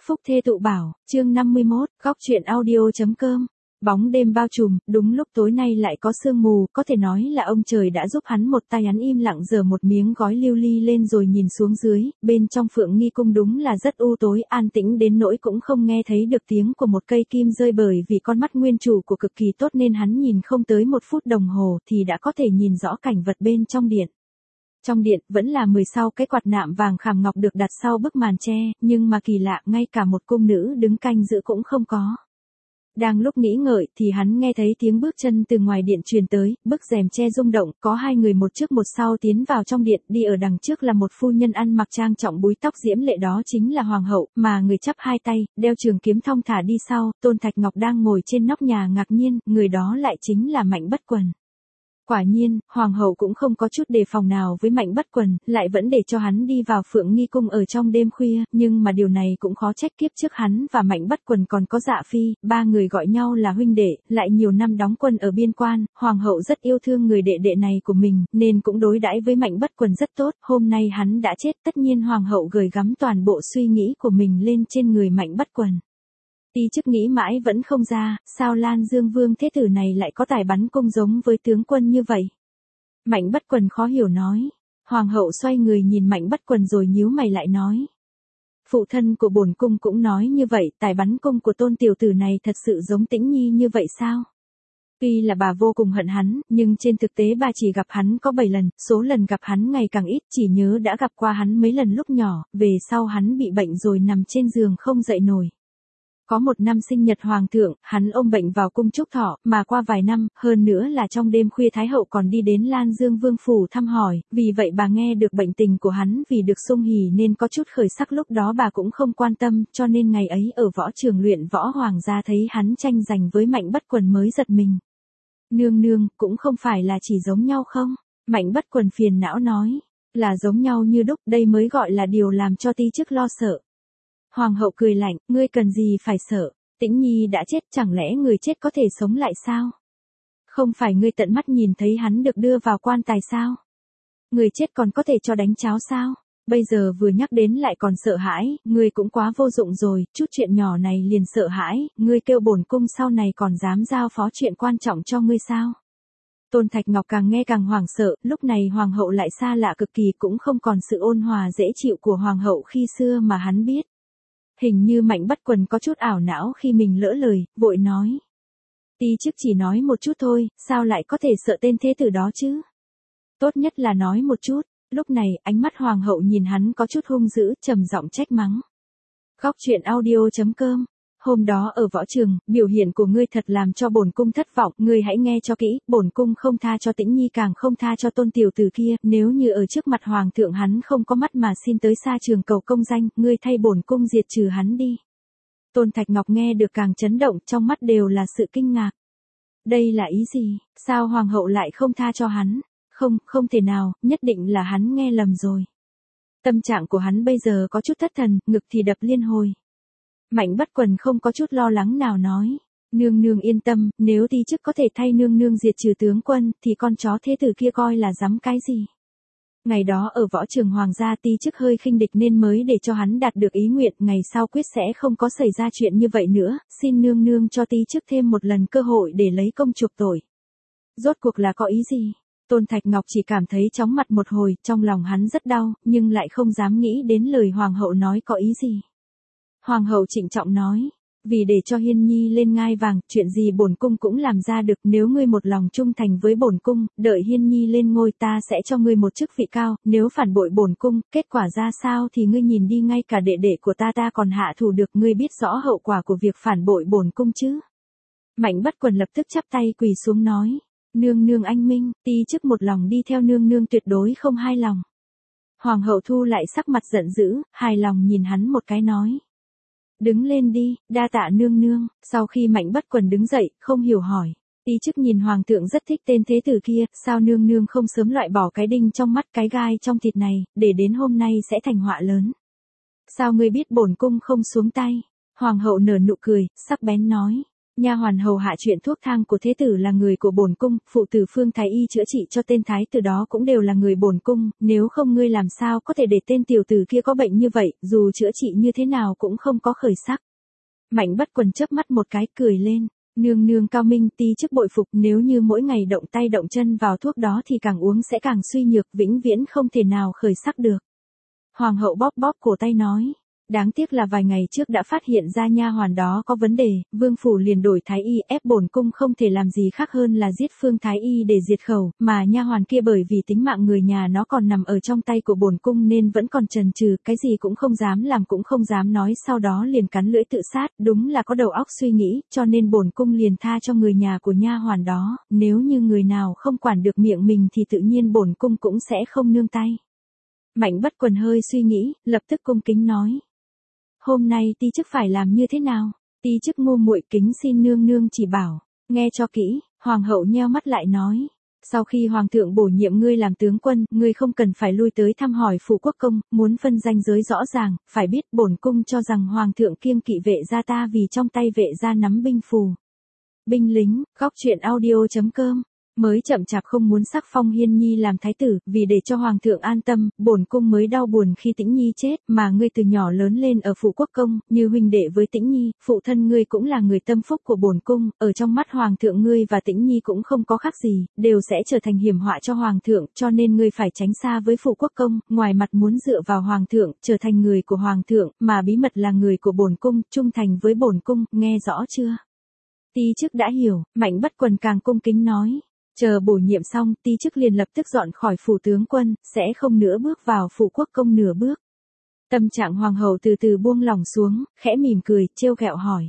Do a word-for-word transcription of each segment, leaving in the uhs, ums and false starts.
Phúc thê tụ bảo, chương năm mươi mốt, góc chuyện audio.com. Bóng đêm bao trùm, đúng lúc tối nay lại có sương mù, có thể nói là ông trời đã giúp hắn một tay. Hắn im lặng giở một miếng gói lưu ly lên rồi nhìn xuống dưới, bên trong Phượng Nghi cung đúng là rất u tối, an tĩnh đến nỗi cũng không nghe thấy được tiếng của một cây kim rơi, bởi vì con mắt nguyên chủ của cực kỳ tốt nên hắn nhìn không tới một phút đồng hồ thì đã có thể nhìn rõ cảnh vật bên trong điện. Trong điện, vẫn là mười sáu cái quạt nạm vàng khảm ngọc được đặt sau bức màn tre, nhưng mà kỳ lạ, ngay cả một cung nữ đứng canh giữ cũng không có. Đang lúc nghĩ ngợi thì hắn nghe thấy tiếng bước chân từ ngoài điện truyền tới, bức rèm tre rung động, có hai người một trước một sau tiến vào trong điện, đi ở đằng trước là một phu nhân ăn mặc trang trọng búi tóc diễm lệ, đó chính là hoàng hậu, mà người chắp hai tay, đeo trường kiếm thong thả đi sau. Tôn Thạch Ngọc đang ngồi trên nóc nhà ngạc nhiên, người đó lại chính là Mạnh Bất Quần. Quả nhiên, hoàng hậu cũng không có chút đề phòng nào với Mạnh Bất Quần, lại vẫn để cho hắn đi vào Phượng Nghi cung ở trong đêm khuya, nhưng mà điều này cũng khó trách, kiếp trước hắn và Mạnh Bất Quần còn có Dạ Phi, ba người gọi nhau là huynh đệ, lại nhiều năm đóng quân ở biên quan, hoàng hậu rất yêu thương người đệ đệ này của mình, nên cũng đối đãi với Mạnh Bất Quần rất tốt. Hôm nay hắn đã chết, tất nhiên hoàng hậu gửi gắm toàn bộ suy nghĩ của mình lên trên người Mạnh Bất Quần. Ti chức nghĩ mãi vẫn không ra, sao Lan Dương Vương thế tử này lại có tài bắn cung giống với tướng quân như vậy? Mạnh Bất Quần khó hiểu nói. Hoàng hậu xoay người nhìn Mạnh Bất Quần rồi nhíu mày lại nói. Phụ thân của bổn cung cũng nói như vậy, tài bắn cung của Tôn tiểu tử này thật sự giống Tĩnh Nhi như vậy sao? Tuy là bà vô cùng hận hắn, nhưng trên thực tế bà chỉ gặp hắn có bảy lần, số lần gặp hắn ngày càng ít, chỉ nhớ đã gặp qua hắn mấy lần lúc nhỏ, về sau hắn bị bệnh rồi nằm trên giường không dậy nổi. Có một năm sinh nhật hoàng thượng, hắn ôm bệnh vào cung chúc thọ, mà qua vài năm, hơn nữa là trong đêm khuya Thái hậu còn đi đến Lan Dương Vương phủ thăm hỏi, vì vậy bà nghe được bệnh tình của hắn, vì được sung hỉ nên có chút khởi sắc, lúc đó bà cũng không quan tâm, cho nên ngày ấy ở võ trường luyện võ hoàng gia thấy hắn tranh giành với Mạnh Bất Quần mới giật mình. Nương nương, cũng không phải là chỉ giống nhau không? Mạnh Bất Quần phiền não nói, là giống nhau như đúc, đây mới gọi là điều làm cho ti chức lo sợ. Hoàng hậu cười lạnh, ngươi cần gì phải sợ, Tĩnh Nhi đã chết, chẳng lẽ người chết có thể sống lại sao? Không phải ngươi tận mắt nhìn thấy hắn được đưa vào quan tài sao? Người chết còn có thể cho đánh cháo sao? Bây giờ vừa nhắc đến lại còn sợ hãi, ngươi cũng quá vô dụng rồi, chút chuyện nhỏ này liền sợ hãi, ngươi kêu bổn cung sau này còn dám giao phó chuyện quan trọng cho ngươi sao? Tôn Thạch Ngọc càng nghe càng hoảng sợ, lúc này hoàng hậu lại xa lạ cực kỳ, cũng không còn sự ôn hòa dễ chịu của hoàng hậu khi xưa mà hắn biết. Hình như Mạnh Bất Quần có chút ảo não khi mình lỡ lời, vội nói. Ti chức chỉ nói một chút thôi, sao lại có thể sợ tên thế tử đó chứ? Tốt nhất là nói một chút. Lúc này, ánh mắt hoàng hậu nhìn hắn có chút hung dữ, trầm giọng trách mắng. Góc chuyện audio.com. Hôm đó ở võ trường, biểu hiện của ngươi thật làm cho bổn cung thất vọng, ngươi hãy nghe cho kỹ, bổn cung không tha cho Tĩnh Nhi, càng không tha cho Tôn tiểu tử kia, nếu như ở trước mặt hoàng thượng hắn không có mắt mà xin tới xa trường cầu công danh, ngươi thay bổn cung diệt trừ hắn đi. Tôn Thạch Ngọc nghe được càng chấn động, trong mắt đều là sự kinh ngạc. Đây là ý gì, sao hoàng hậu lại không tha cho hắn? Không, không thể nào, nhất định là hắn nghe lầm rồi. Tâm trạng của hắn bây giờ có chút thất thần, ngực thì đập liên hồi. Mạnh Bất Quần không có chút lo lắng nào nói, nương nương yên tâm, nếu ti chức có thể thay nương nương diệt trừ tướng quân, thì con chó thế tử kia coi là dám cái gì. Ngày đó ở võ trường hoàng gia ti chức hơi khinh địch nên mới để cho hắn đạt được ý nguyện, ngày sau quyết sẽ không có xảy ra chuyện như vậy nữa, xin nương nương cho ti chức thêm một lần cơ hội để lấy công chuộc tội. Rốt cuộc là có ý gì? Tôn Thạch Ngọc chỉ cảm thấy chóng mặt một hồi, trong lòng hắn rất đau, nhưng lại không dám nghĩ đến lời hoàng hậu nói có ý gì. Hoàng hậu trịnh trọng nói, vì để cho Hiên Nhi lên ngai vàng, chuyện gì bổn cung cũng làm ra được, nếu ngươi một lòng trung thành với bổn cung, đợi Hiên Nhi lên ngôi ta sẽ cho ngươi một chức vị cao, nếu phản bội bổn cung, kết quả ra sao thì ngươi nhìn đi, ngay cả đệ đệ của ta ta còn hạ thủ được, ngươi biết rõ hậu quả của việc phản bội bổn cung chứ? Mạnh Bất Quần lập tức chắp tay quỳ xuống nói, nương nương anh minh, ti chức một lòng đi theo nương nương, tuyệt đối không hai lòng. Hoàng hậu thu lại sắc mặt giận dữ, hài lòng nhìn hắn một cái nói. Đứng lên đi, đa tạ nương nương. Sau khi Mạnh Bất Quần đứng dậy, không hiểu hỏi. Ti chức nhìn hoàng thượng rất thích tên thế tử kia, sao nương nương không sớm loại bỏ cái đinh trong mắt, cái gai trong thịt này, để đến hôm nay sẽ thành họa lớn. Sao ngươi biết bổn cung không xuống tay? Hoàng hậu nở nụ cười, sắc bén nói. Nha hoàn hầu hạ chuyện thuốc thang của thế tử là người của bổn cung, phụ tử Phương thái y chữa trị cho tên thái tử đó cũng đều là người bổn cung, nếu không ngươi làm sao có thể để tên tiểu tử kia có bệnh như vậy, dù chữa trị như thế nào cũng không có khởi sắc. Mạnh Bất Quần chớp mắt một cái cười lên, nương nương cao minh, ti chức bội phục, nếu như mỗi ngày động tay động chân vào thuốc đó thì càng uống sẽ càng suy nhược, vĩnh viễn không thể nào khởi sắc được. Hoàng hậu bóp bóp cổ tay nói. Đáng tiếc là vài ngày trước đã phát hiện ra nha hoàn đó có vấn đề, vương phủ liền đổi thái y, ép bổn cung không thể làm gì khác hơn là giết Phương thái y để diệt khẩu, mà nha hoàn kia bởi vì tính mạng người nhà nó còn nằm ở trong tay của bổn cung nên vẫn còn chần chừ, cái gì cũng không dám làm cũng không dám nói, sau đó liền cắn lưỡi tự sát, đúng là có đầu óc suy nghĩ, cho nên bổn cung liền tha cho người nhà của nha hoàn đó, nếu như người nào không quản được miệng mình thì tự nhiên bổn cung cũng sẽ không nương tay. Mạnh Bất Quần hơi suy nghĩ, lập tức cung kính nói. Hôm nay ti chức phải làm như thế nào? Ti chức ngu muội kính xin nương nương chỉ bảo. Nghe cho kỹ, hoàng hậu nheo mắt lại nói. Sau khi hoàng thượng bổ nhiệm ngươi làm tướng quân, ngươi không cần phải lui tới thăm hỏi phủ quốc công, muốn phân ranh giới rõ ràng, phải biết bổn cung cho rằng hoàng thượng kiêng kỵ vệ gia ta vì trong tay vệ gia nắm binh phù. Binh lính, góc truyện audio chấm com. Mới chậm chạp không muốn sắc phong Hiên Nhi làm thái tử, vì để cho hoàng thượng an tâm, bổn cung mới đau buồn khi Tĩnh Nhi chết, mà ngươi từ nhỏ lớn lên ở phủ quốc công, như huynh đệ với Tĩnh Nhi, phụ thân ngươi cũng là người tâm phúc của bổn cung, ở trong mắt hoàng thượng ngươi và Tĩnh Nhi cũng không có khác gì, đều sẽ trở thành hiểm họa cho hoàng thượng, cho nên ngươi phải tránh xa với phủ quốc công, ngoài mặt muốn dựa vào hoàng thượng, trở thành người của hoàng thượng, mà bí mật là người của bổn cung, trung thành với bổn cung, nghe rõ chưa? Ti chức đã hiểu, Mạnh Bất Quần càng cung kính nói. Chờ bổ nhiệm xong, ti chức liền lập tức dọn khỏi phủ tướng quân, sẽ không nữa bước vào phủ quốc công nửa bước. Tâm trạng hoàng hậu từ từ buông lỏng xuống, khẽ mỉm cười, trêu ghẹo hỏi.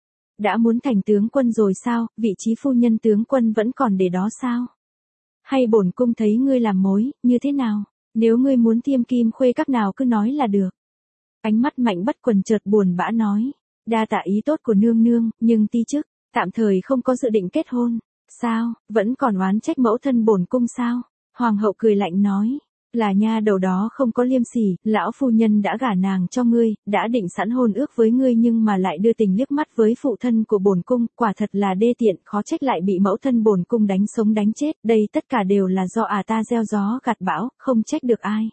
Đã muốn thành tướng quân rồi sao, vị trí phu nhân tướng quân vẫn còn để đó sao? Hay bổn cung thấy ngươi làm mối, như thế nào? Nếu ngươi muốn tiêm kim khuê các nào cứ nói là được. Ánh mắt Mạnh Bất Quần chợt buồn bã nói. Đa tạ ý tốt của nương nương, nhưng ti chức, tạm thời không có dự định kết hôn. Sao, vẫn còn oán trách mẫu thân bổn cung sao? Hoàng hậu cười lạnh nói, là nha đầu đó không có liêm sỉ, lão phu nhân đã gả nàng cho ngươi, đã định sẵn hôn ước với ngươi nhưng mà lại đưa tình liếc mắt với phụ thân của bổn cung, quả thật là đê tiện, khó trách lại bị mẫu thân bổn cung đánh sống đánh chết, đây tất cả đều là do à ta gieo gió gặt bão, không trách được ai.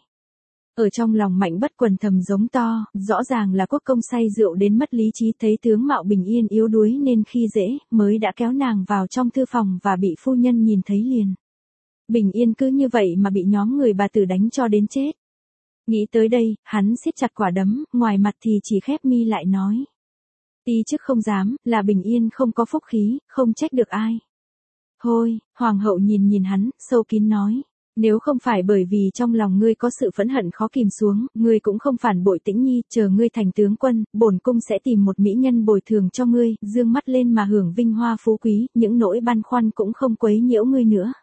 Ở trong lòng Mạnh Bất Quần thầm giống to, rõ ràng là quốc công say rượu đến mất lý trí, thấy tướng mạo bình yên yếu đuối nên khi dễ, mới đã kéo nàng vào trong thư phòng và bị phu nhân nhìn thấy liền. Bình yên cứ như vậy mà bị nhóm người bà tử đánh cho đến chết. Nghĩ tới đây, hắn siết chặt quả đấm, ngoài mặt thì chỉ khép mi lại nói. Ti chức không dám, là bình yên không có phúc khí, không trách được ai. Thôi, hoàng hậu nhìn nhìn hắn, sâu kín nói. Nếu không phải bởi vì trong lòng ngươi có sự phẫn hận khó kìm xuống, ngươi cũng không phản bội Tĩnh Nhi, chờ ngươi thành tướng quân, bổn cung sẽ tìm một mỹ nhân bồi thường cho ngươi, dương mắt lên mà hưởng vinh hoa phú quý, những nỗi băn khoăn cũng không quấy nhiễu ngươi nữa.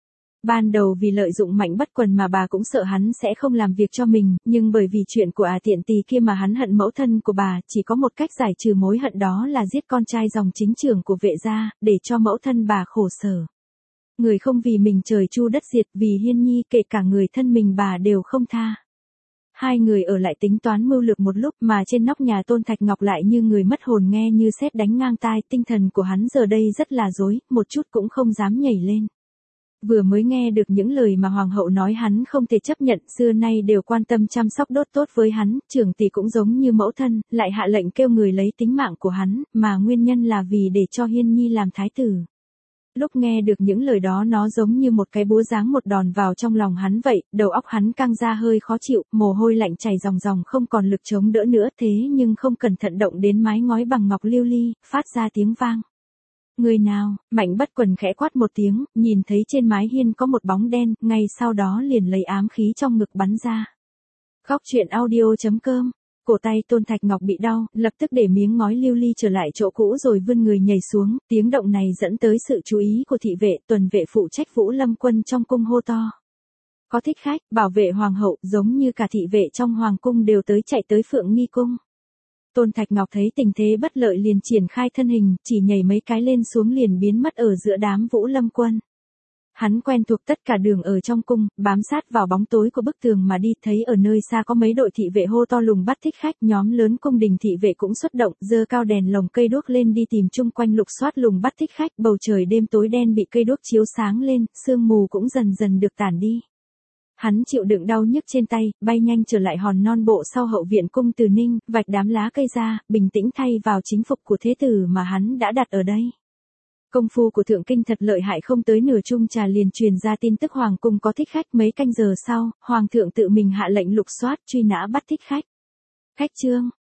Ban đầu vì lợi dụng Mạnh Bất Quần mà bà cũng sợ hắn sẽ không làm việc cho mình, nhưng bởi vì chuyện của à tiện tỳ kia mà hắn hận mẫu thân của bà, chỉ có một cách giải trừ mối hận đó là giết con trai dòng chính trưởng của vệ gia, để cho mẫu thân bà khổ sở. Người không vì mình trời chu đất diệt, vì Hiên Nhi kể cả người thân mình bà đều không tha. Hai người ở lại tính toán mưu lược một lúc mà trên nóc nhà Tôn Thạch Ngọc lại như người mất hồn nghe như sét đánh ngang tai, tinh thần của hắn giờ đây rất là rối, một chút cũng không dám nhảy lên. Vừa mới nghe được những lời mà hoàng hậu nói hắn không thể chấp nhận, xưa nay đều quan tâm chăm sóc đốt tốt với hắn, trưởng tỷ cũng giống như mẫu thân, lại hạ lệnh kêu người lấy tính mạng của hắn, mà nguyên nhân là vì để cho Hiên Nhi làm thái tử. Lúc nghe được những lời đó nó giống như một cái búa giáng một đòn vào trong lòng hắn vậy, đầu óc hắn căng ra hơi khó chịu, mồ hôi lạnh chảy ròng ròng không còn lực chống đỡ nữa, thế nhưng không cẩn thận động đến mái ngói bằng ngọc lưu ly, phát ra tiếng vang. Người nào? Mạnh Bất Quần khẽ quát một tiếng, nhìn thấy trên mái hiên có một bóng đen, ngay sau đó liền lấy ám khí trong ngực bắn ra. Góc truyện audio chấm com. Cổ tay Tôn Thạch Ngọc bị đau, lập tức để miếng ngói lưu ly trở lại chỗ cũ rồi vươn người nhảy xuống, tiếng động này dẫn tới sự chú ý của thị vệ, tuần vệ phụ trách Vũ Lâm quân trong cung hô to. Có thích khách, bảo vệ hoàng hậu, giống như cả thị vệ trong hoàng cung đều tới chạy tới Phượng Nghi cung. Tôn Thạch Ngọc thấy tình thế bất lợi liền triển khai thân hình, chỉ nhảy mấy cái lên xuống liền biến mất ở giữa đám Vũ Lâm quân. Hắn quen thuộc tất cả đường ở trong cung, bám sát vào bóng tối của bức tường mà đi, thấy ở nơi xa có mấy đội thị vệ hô to lùng bắt thích khách, nhóm lớn cung đình thị vệ cũng xuất động, giơ cao đèn lồng cây đuốc lên đi tìm chung quanh lục soát lùng bắt thích khách, bầu trời đêm tối đen bị cây đuốc chiếu sáng lên, sương mù cũng dần dần được tản đi. Hắn chịu đựng đau nhức trên tay, bay nhanh trở lại hòn non bộ sau hậu viện cung Từ Ninh, vạch đám lá cây ra, bình tĩnh thay vào chính phục của thế tử mà hắn đã đặt ở đây. Công phu của thượng kinh thật lợi hại, không tới nửa chung trà liền truyền ra tin tức hoàng cung có thích khách, mấy canh giờ sau, hoàng thượng tự mình hạ lệnh lục soát truy nã bắt thích khách. Khách trương,